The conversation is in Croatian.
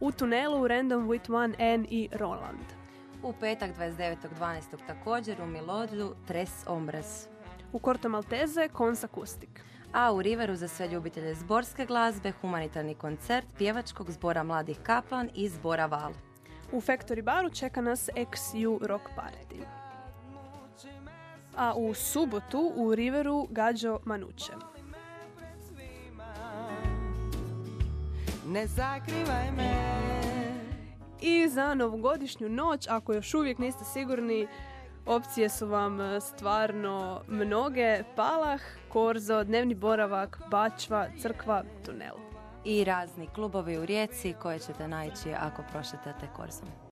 U tunelu Random with One N i Roland. U petak 29.12. također u Milodlju Tres Ombres. U Corto Maltese Kons Akustik. A u Riveru za sve ljubitelje zborske glazbe humanitarni koncert pjevačkog zbora Mladih Kaplan i zbora Val. U Factory baru čeka nas XU Rock Party. A u subotu u Riveru Gađo Manuče. Ne zakrivaj me. I za novogodišnju noć, ako još uvijek niste sigurni, opcije su vam stvarno mnoge. Palah, Korzo, dnevni boravak, Bačva, Crkva, tunel. I razni klubovi u Rijeci koje ćete naići ako prošetate Korzom.